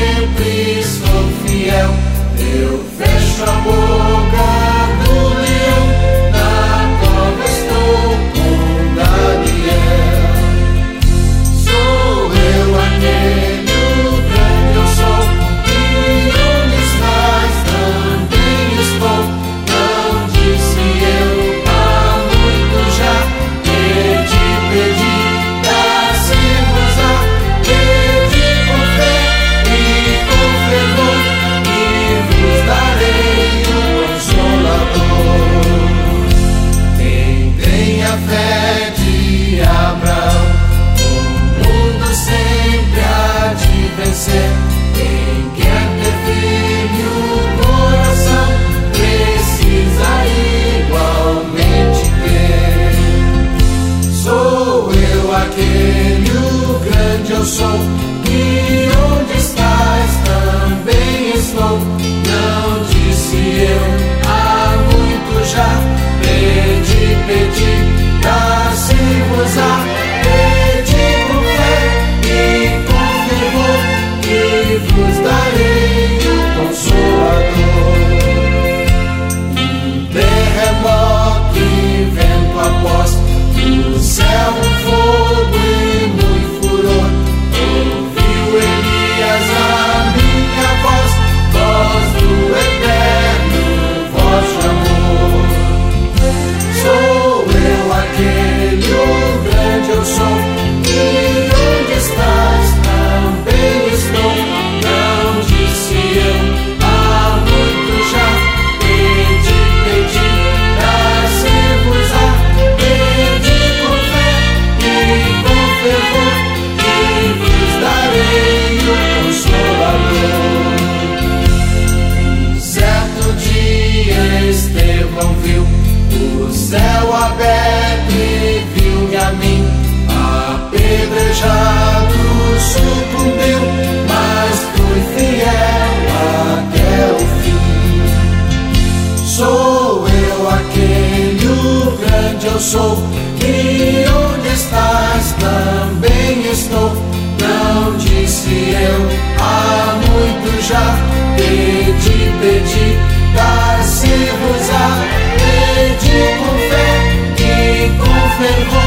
sempre sou fiel. Eu fecho a boca do leão, na cova estou com Daniel. Sou eu aquele, o grande eu sou, e onde estás também estou. Não disse eu há muito já, pedi, dá-se-vos-á. Pedi com fé e com fervor, e vos darei o Consolador. Quem tem a fé de Abraão, o mundo sempre há de vencer. Quem quer ter firme o coração, precisa igualmente crer. Sou eu aquele, o grande eu sou, e onde estás também estou. Não disse eu há muito já, pedi, dá-se-vos-á. Pedi com fé e com fervor, e vos darei o Consolador. Terremoto e vento após, do céu um fogo e muito furor. Ouviu Elias a minha voz, voz do Eterno, voz de amor. Sou eu aquele, o grande eu sou, e onde estás também estou. Não disse eu há muito já, pedi, dá-se-vos-á. Pedi com fé e com fervor, e vos darei o Consolador. Certo dia Estevão viu o céu aberto e viu-me a mim, apedrejado, sucumbiu, mas fui fiel até o fim. Sou eu aquele, o grande eu sou, e onde estás também estou. Não disse eu há muito já, pedi, dá-se-vos-á. Pedi com fé e com fervor,